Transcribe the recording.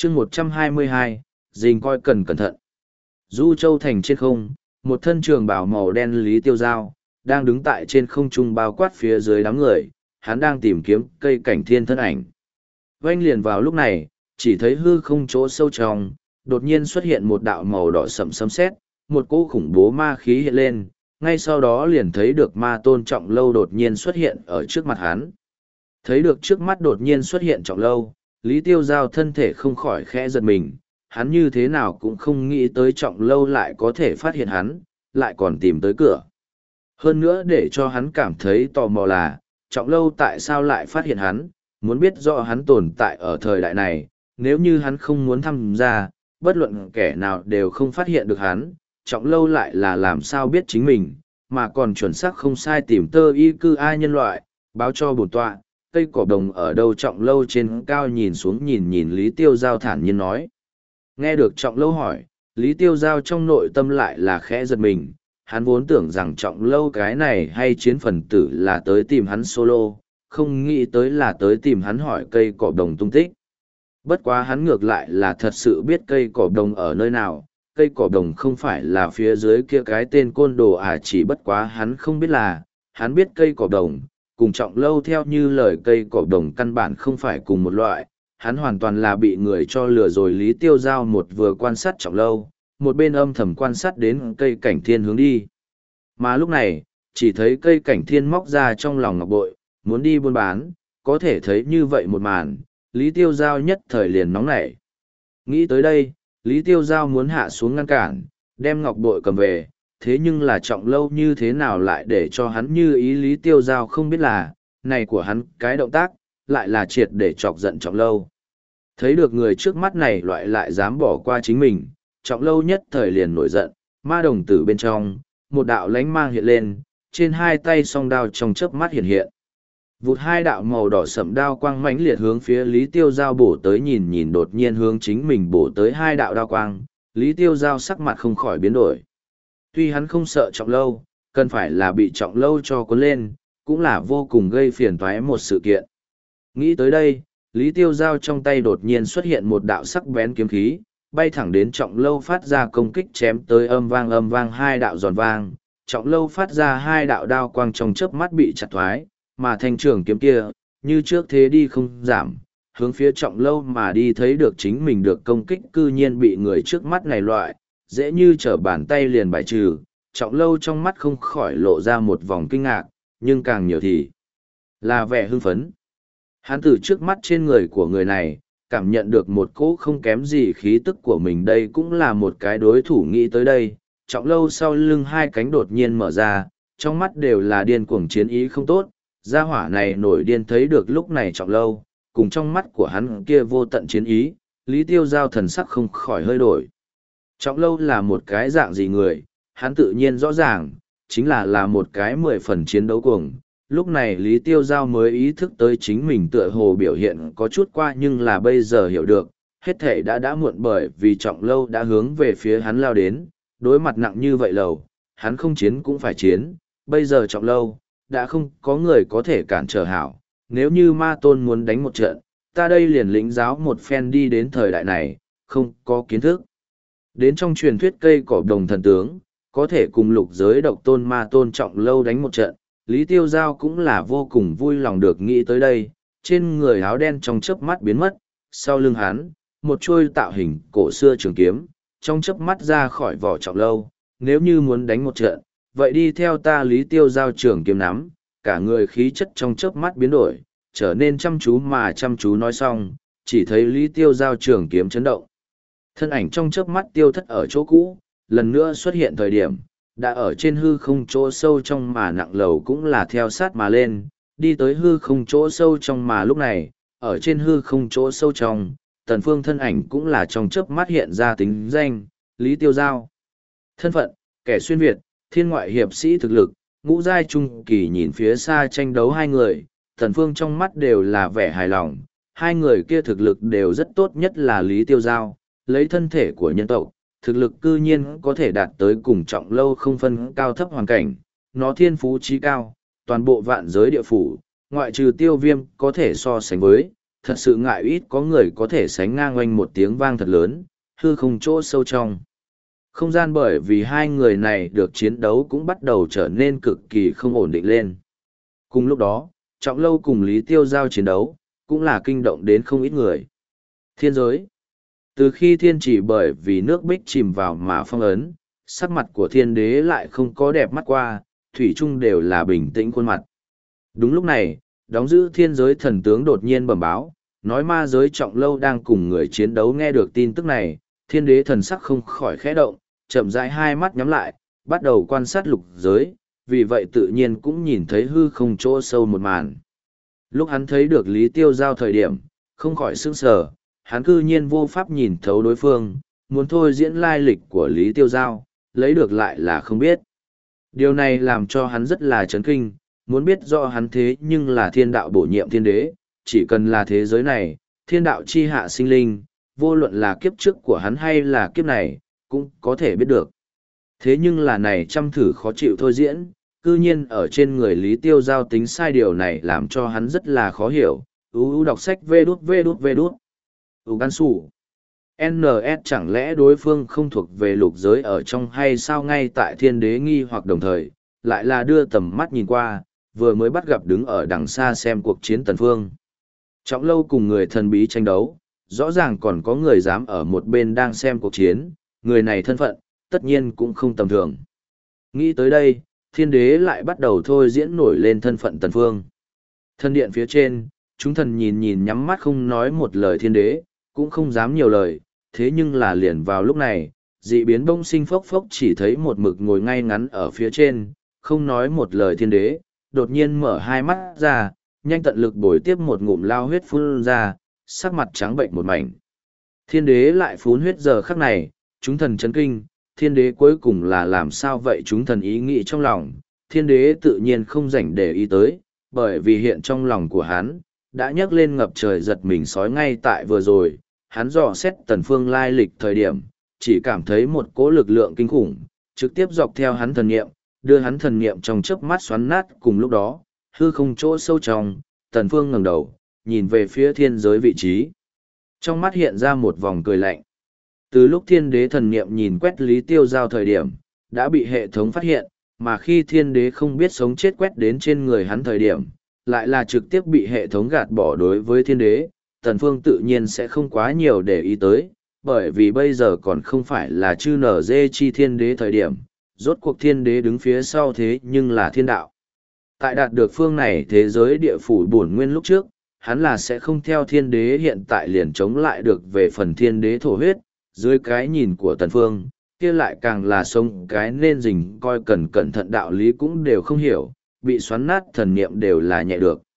chương 122, dình coi cần cẩn thận. Du Châu Thành trên không, một thân trường bào màu đen Lý Tiêu Giao, đang đứng tại trên không trung bao quát phía dưới đám người, hắn đang tìm kiếm cây cảnh thiên thân ảnh. Oanh liền vào lúc này, chỉ thấy hư không chỗ sâu trong, đột nhiên xuất hiện một đạo màu đỏ sẫm sấm sét, một cỗ khủng bố ma khí hiện lên, ngay sau đó liền thấy được ma tôn Trọng Lâu đột nhiên xuất hiện ở trước mặt hắn. Thấy được trước mắt đột nhiên xuất hiện Trọng Lâu, Lý Tiêu Giao thân thể không khỏi khẽ giật mình, hắn như thế nào cũng không nghĩ tới Trọng Lâu lại có thể phát hiện hắn, lại còn tìm tới cửa. Hơn nữa để cho hắn cảm thấy tò mò là, Trọng Lâu tại sao lại phát hiện hắn, muốn biết rõ hắn tồn tại ở thời đại này, nếu như hắn không muốn tham gia, bất luận kẻ nào đều không phát hiện được hắn, Trọng Lâu lại là làm sao biết chính mình, mà còn chuẩn xác không sai tìm tơ y cư ai nhân loại, báo cho bổn tọa, cây cỏ đồng ở đâu. Trọng Lâu trên cao nhìn xuống nhìn Lý Tiêu Giao thản nhiên nói. Nghe được Trọng Lâu hỏi, Lý Tiêu Giao trong nội tâm lại là khẽ giật mình, hắn vốn tưởng rằng Trọng Lâu cái này hay chiến phần tử là tới tìm hắn solo, không nghĩ tới là tới tìm hắn hỏi cây cỏ đồng tung tích. Bất quá hắn ngược lại là thật sự biết cây cỏ đồng ở nơi nào, cây cỏ đồng không phải là phía dưới kia cái tên côn đồ chỉ bất quá hắn không biết là, hắn biết cây cỏ đồng, cùng Trọng Lâu theo như lời cây cỏ đồng căn bản không phải cùng một loại, hắn hoàn toàn là bị người cho lừa rồi. Lý Tiêu Giao một vừa quan sát Trọng Lâu, một bên âm thầm quan sát đến cây cảnh thiên hướng đi. Mà lúc này, chỉ thấy cây cảnh thiên móc ra trong lòng ngọc bội, muốn đi buôn bán, có thể thấy như vậy một màn, Lý Tiêu Giao nhất thời liền nóng nảy. Nghĩ tới đây, Lý Tiêu Giao muốn hạ xuống ngăn cản, đem ngọc bội cầm về, thế nhưng là Trọng Lâu như thế nào lại để cho hắn như ý. Lý Tiêu Giao không biết là, này của hắn cái động tác, lại là triệt để chọc giận Trọng Lâu. Thấy được người trước mắt này loại lại dám bỏ qua chính mình, Trọng Lâu nhất thời liền nổi giận, ma đồng tử bên trong, một đạo lánh mang hiện lên, trên hai tay song đao trong chớp mắt hiện hiện. Vụt hai đạo màu đỏ sẫm đao quang mãnh liệt hướng phía Lý Tiêu Giao bổ tới, nhìn đột nhiên hướng chính mình bổ tới hai đạo đao quang, Lý Tiêu Giao sắc mặt không khỏi biến đổi. Tuy hắn không sợ Trọng Lâu, cần phải là bị Trọng Lâu cho cuốn lên, cũng là vô cùng gây phiền toái một sự kiện. Nghĩ tới đây, Lý Tiêu Giao trong tay đột nhiên xuất hiện một đạo sắc bén kiếm khí, bay thẳng đến Trọng Lâu phát ra công kích chém tới, âm vang hai đạo giòn vang, Trọng Lâu phát ra hai đạo đao quang trong chớp mắt bị chặt thoái, mà thanh trường kiếm kia, như trước thế đi không giảm, hướng phía Trọng Lâu mà đi. Thấy được chính mình được công kích cư nhiên bị người trước mắt này loại, dễ như trở bàn tay liền bài trừ, Trọng Lâu trong mắt không khỏi lộ ra một vòng kinh ngạc, nhưng càng nhiều thì là vẻ hưng phấn. Hắn từ trước mắt trên người của người này, cảm nhận được một cỗ không kém gì khí tức của mình, đây cũng là một cái đối thủ. Nghĩ tới đây, Trọng Lâu sau lưng hai cánh đột nhiên mở ra, trong mắt đều là điên cuồng chiến ý không tốt, gia hỏa này nổi điên. Thấy được lúc này Trọng Lâu, cùng trong mắt của hắn kia vô tận chiến ý, Lý Tiêu Giao thần sắc không khỏi hơi đổi. Trọng Lâu là một cái dạng gì người, hắn tự nhiên rõ ràng, chính là một cái 10 phần chiến đấu cuồng. Lúc này Lý Tiêu Giao mới ý thức tới chính mình tựa hồ biểu hiện có chút qua, nhưng là bây giờ hiểu được, hết thể đã muộn, bởi vì Trọng Lâu đã hướng về phía hắn lao đến, đối mặt nặng như vậy lầu, hắn không chiến cũng phải chiến. Bây giờ Trọng Lâu đã không có người có thể cản trở hảo, nếu như ma tôn muốn đánh một trận, ta đây liền lĩnh giáo một phen. Đi đến thời đại này, không có kiến thức đến trong truyền thuyết cây cỏ đồng thần tướng, có thể cùng lục giới độc tôn ma tôn Trọng Lâu đánh một trận, Lý Tiêu Giao cũng là vô cùng vui lòng. Được nghĩ tới đây, trên người áo đen trong chớp mắt biến mất, sau lưng hắn, một chuôi tạo hình cổ xưa trường kiếm, trong chớp mắt ra khỏi vỏ Trọng Lâu. Nếu như muốn đánh một trận, vậy đi theo ta. Lý Tiêu Giao trường kiếm nắm, cả người khí chất trong chớp mắt biến đổi, trở nên chăm chú. Mà chăm chú nói xong, chỉ thấy Lý Tiêu Giao trường kiếm chấn động. Thân ảnh trong chớp mắt tiêu thất ở chỗ cũ, lần nữa xuất hiện thời điểm, đã ở trên hư không chỗ sâu trong, mà nặng lầu cũng là theo sát mà lên, đi tới hư không chỗ sâu trong. Mà lúc này, ở trên hư không chỗ sâu trong, Tần Phương thân ảnh cũng là trong chớp mắt hiện ra, tính danh, Lý Tiêu Giao. Thân phận, kẻ xuyên Việt, thiên ngoại hiệp sĩ thực lực, ngũ giai trung kỳ. Nhìn phía xa tranh đấu hai người, Tần Phương trong mắt đều là vẻ hài lòng, hai người kia thực lực đều rất tốt, nhất là Lý Tiêu Giao, lấy thân thể của nhân tộc, thực lực cư nhiên có thể đạt tới cùng Trọng Lâu không phân cao thấp hoàn cảnh, nó thiên phú trí cao, toàn bộ vạn giới địa phủ, ngoại trừ Tiêu Viêm có thể so sánh với, thật sự ngại ít có người có thể sánh ngang oanh một tiếng vang thật lớn, hư không chỗ sâu trong. Không gian bởi vì hai người này được chiến đấu cũng bắt đầu trở nên cực kỳ không ổn định lên. Cùng lúc đó, Trọng Lâu cùng Lý Tiêu Giao chiến đấu, cũng là kinh động đến không ít người. Thiên giới. Từ khi thiên chỉ bởi vì nước bích chìm vào mà phong ấn, sắc mặt của thiên đế lại không có đẹp mắt qua, thủy chung đều là bình tĩnh khuôn mặt. Đúng lúc này, đóng giữ thiên giới thần tướng đột nhiên bẩm báo, nói ma giới Trọng Lâu đang cùng người chiến đấu. Nghe được tin tức này, thiên đế thần sắc không khỏi khẽ động, chậm rãi hai mắt nhắm lại, bắt đầu quan sát lục giới, vì vậy tự nhiên cũng nhìn thấy hư không chỗ sâu một màn. Lúc hắn thấy được Lý Tiêu Giao thời điểm, không khỏi sững sờ, hắn cư nhiên vô pháp nhìn thấu đối phương, muốn thôi diễn lai lịch của Lý Tiêu Giao, lấy được lại là không biết. Điều này làm cho hắn rất là chấn kinh, muốn biết rõ hắn thế nhưng là thiên đạo bổ nhiệm thiên đế, chỉ cần là thế giới này, thiên đạo chi hạ sinh linh, vô luận là kiếp trước của hắn hay là kiếp này, cũng có thể biết được. Thế nhưng là này trăm thử khó chịu thôi diễn, cư nhiên ở trên người Lý Tiêu Giao tính sai, điều này làm cho hắn rất là khó hiểu. Đọc sách vê đút. Gan sủ. NS chẳng lẽ đối phương không thuộc về lục giới ở trong hay sao? Ngay tại thiên đế nghi hoặc đồng thời, lại là đưa tầm mắt nhìn qua, vừa mới bắt gặp đứng ở đằng xa xem cuộc chiến Tần Phương. Trọng Lâu cùng người thần bí tranh đấu, rõ ràng còn có người dám ở một bên đang xem cuộc chiến, người này thân phận, tất nhiên cũng không tầm thường. Nghĩ tới đây, thiên đế lại bắt đầu thôi diễn nổi lên thân phận Tần Phương. Thân điện phía trên, chúng thần nhìn nhắm mắt không nói một lời, thiên đế cũng không dám nhiều lời, thế nhưng là liền vào lúc này, dị biến bông sinh phốc phốc, chỉ thấy một mực ngồi ngay ngắn ở phía trên, không nói một lời thiên đế, đột nhiên mở hai mắt ra, nhanh tận lực bồi tiếp một ngụm lao huyết phun ra, sắc mặt trắng bệnh một mảnh. Thiên đế lại phun huyết, giờ khắc này, chúng thần chấn kinh, thiên đế cuối cùng là làm sao vậy? Chúng thần ý nghĩ trong lòng, thiên đế tự nhiên không rảnh để ý tới, bởi vì hiện trong lòng của hắn, đã nhấc lên ngập trời giật mình sói. Ngay tại vừa rồi, hắn dò xét Tần Phương lai lịch thời điểm, chỉ cảm thấy một cỗ lực lượng kinh khủng, trực tiếp dọc theo hắn thần niệm, đưa hắn thần niệm trong chớp mắt xoắn nát. Cùng lúc đó, hư không chỗ sâu trong, Tần Phương ngẩng đầu, nhìn về phía thiên giới vị trí. Trong mắt hiện ra một vòng cười lạnh. Từ lúc thiên đế thần niệm nhìn quét Lý Tiêu Giao thời điểm, đã bị hệ thống phát hiện, mà khi thiên đế không biết sống chết quét đến trên người hắn thời điểm, lại là trực tiếp bị hệ thống gạt bỏ. Đối với thiên đế, Tần Phương tự nhiên sẽ không quá nhiều để ý tới, bởi vì bây giờ còn không phải là chư nở dê chi thiên đế thời điểm, rốt cuộc thiên đế đứng phía sau thế nhưng là thiên đạo. Tại đạt được phương này thế giới địa phủ bổn nguyên lúc trước, hắn là sẽ không theo thiên đế, hiện tại liền chống lại được về phần thiên đế thổ huyết. Dưới cái nhìn của Tần Phương, kia lại càng là sống cái nên rình coi, cẩn thận đạo lý cũng đều không hiểu, bị xoắn nát thần niệm đều là nhẹ được.